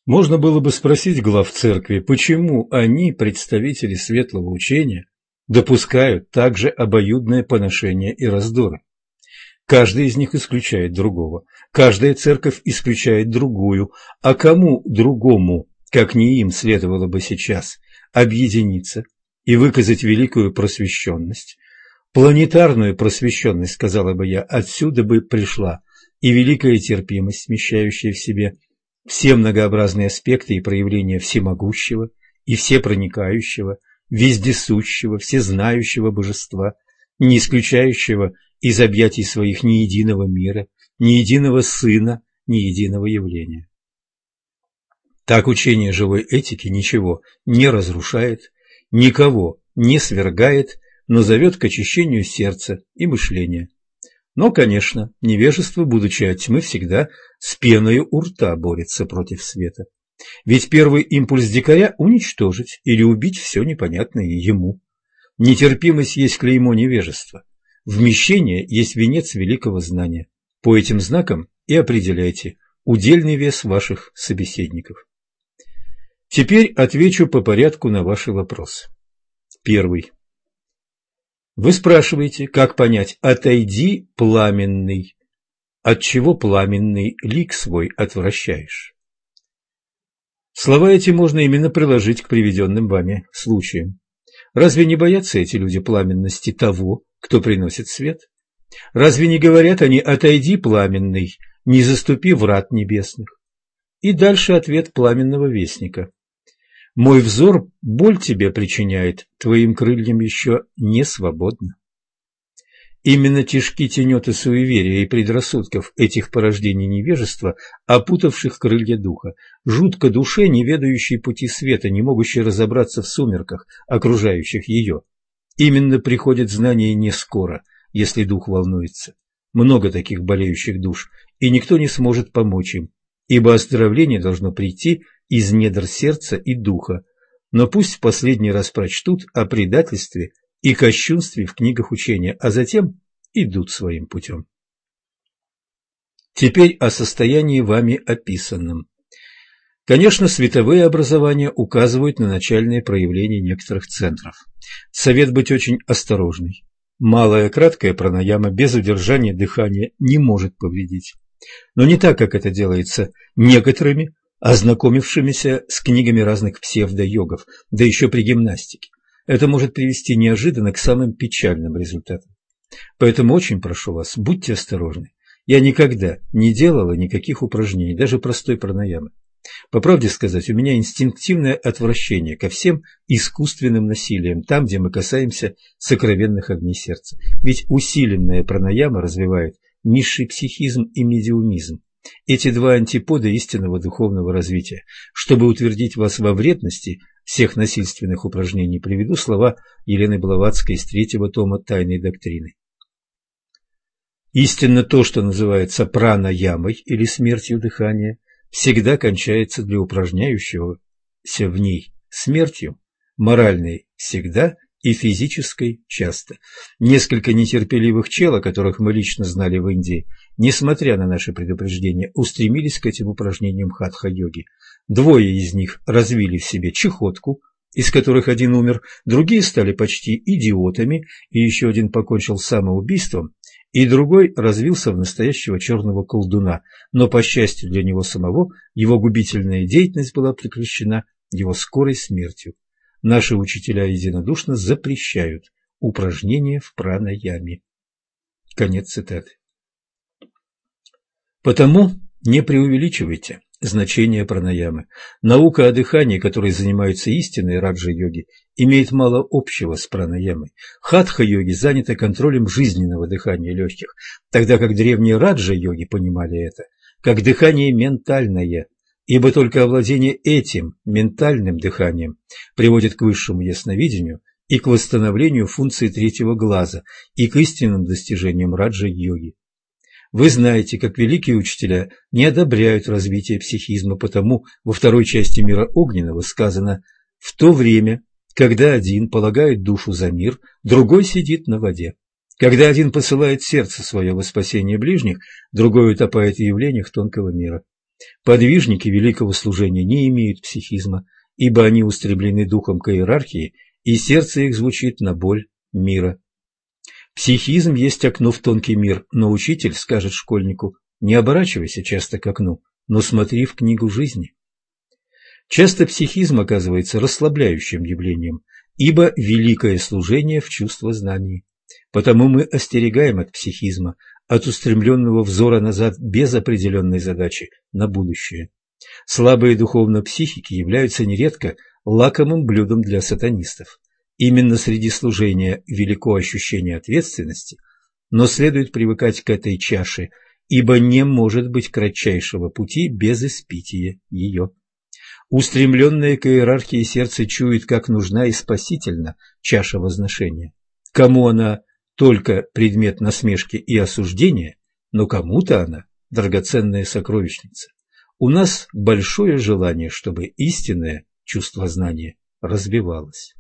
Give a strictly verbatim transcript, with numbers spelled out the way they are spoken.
Можно было бы спросить глав церкви, почему они, представители светлого учения, допускают также обоюдное поношение и раздоры. Каждый из них исключает другого, каждая церковь исключает другую, а кому другому, как не им, следовало бы сейчас объединиться и выказать великую просвещенность? Планетарную просвещенность, сказала бы я, отсюда бы пришла и великая терпимость, смещающая в себе все многообразные аспекты и проявления всемогущего и всепроникающего, вездесущего, всезнающего божества, не исключающего из объятий своих ни единого мира, ни единого сына, ни единого явления. Так учение живой этики ничего не разрушает, никого не свергает, но зовет к очищению сердца и мышления. Но, конечно, невежество, будучи от тьмы, всегда с пеною у рта борется против света. Ведь первый импульс дикаря – уничтожить или убить все непонятное ему. Нетерпимость есть клеймо невежества. Вмещение есть венец великого знания. По этим знакам и определяйте удельный вес ваших собеседников. Теперь отвечу по порядку на ваши вопросы. Первый. Вы спрашиваете, как понять «отойди, пламенный». От чего пламенный лик свой отвращаешь? Слова эти можно именно приложить к приведенным вами случаям. Разве не боятся эти люди пламенности того, кто приносит свет? Разве не говорят они «отойди, пламенный, не заступи врат небесных»? И дальше ответ пламенного вестника. Мой взор боль тебе причиняет, твоим крыльям еще не свободно. Именно тяжки тенеты суеверия и предрассудков этих порождений невежества, опутавших крылья духа, жутко душе, не ведающей пути света, не могущей разобраться в сумерках, окружающих ее. Именно приходит знание не скоро, если дух волнуется. Много таких болеющих душ, и никто не сможет помочь им, ибо оздоровление должно прийти из недр сердца и духа, но пусть в последний раз прочтут о предательстве и кощунстве в книгах учения, а затем идут своим путем. Теперь о состоянии вами описанном. Конечно, световые образования указывают на начальные проявления некоторых центров. Совет быть очень осторожный. Малая краткая пранаяма без удержания дыхания не может повредить. Но не так, как это делается некоторыми, ознакомившимися с книгами разных псевдо-йогов, да еще при гимнастике. Это может привести неожиданно к самым печальным результатам. Поэтому очень прошу вас, будьте осторожны. Я никогда не делала никаких упражнений, даже простой пранаямы. По правде сказать, у меня инстинктивное отвращение ко всем искусственным насилиям, там, где мы касаемся сокровенных огней сердца. Ведь усиленная пранаяма развивает низший психизм и медиумизм. Эти два антипода истинного духовного развития. Чтобы утвердить вас во вредности всех насильственных упражнений, приведу слова Елены Блаватской из третьего тома «Тайной доктрины». Истинно то, что называется пранаямой или смертью дыхания, всегда кончается для упражняющегося в ней смертью, моральной всегда и физической часто. Несколько нетерпеливых чел, о которых мы лично знали в Индии, несмотря на наши предупреждения, устремились к этим упражнениям хатха-йоги. Двое из них развили в себе чехотку, из которых один умер, другие стали почти идиотами, и еще один покончил самоубийством, и другой развился в настоящего черного колдуна, но, по счастью для него самого, его губительная деятельность была прекращена его скорой смертью. Наши учителя единодушно запрещают упражнения в пранаяме. Конец цитаты. Потому не преувеличивайте значение пранаямы. Наука о дыхании, которой занимаются истинные раджа-йоги, имеет мало общего с пранаямой. Хатха-йоги заняты контролем жизненного дыхания легких, тогда как древние раджа-йоги понимали это как дыхание ментальное, ибо только овладение этим ментальным дыханием приводит к высшему ясновидению и к восстановлению функции третьего глаза и к истинным достижениям раджа-йоги. Вы знаете, как великие учителя не одобряют развитие психизма, потому во второй части мира огненного сказано: «В то время, когда один полагает душу за мир, другой сидит на воде. Когда один посылает сердце свое во спасение ближних, другой утопает в явлениях тонкого мира». Подвижники великого служения не имеют психизма, ибо они устремлены духом к иерархии, и сердце их звучит на боль мира. Психизм есть окно в тонкий мир, но учитель скажет школьнику: не оборачивайся часто к окну, но смотри в книгу жизни. Часто психизм оказывается расслабляющим явлением, ибо великое служение в чувство знаний. Потому мы остерегаем от психизма, от устремленного взора назад без определенной задачи на будущее. Слабые духовно психики являются нередко лакомым блюдом для сатанистов. Именно среди служения велико ощущение ответственности, но следует привыкать к этой чаше, ибо не может быть кратчайшего пути без испития ее. Устремленное к иерархии сердце чует, как нужна и спасительна чаша возношения. Кому она только предмет насмешки и осуждения, но кому-то она драгоценная сокровищница. У нас большое желание, чтобы истинное чувство знания развивалось.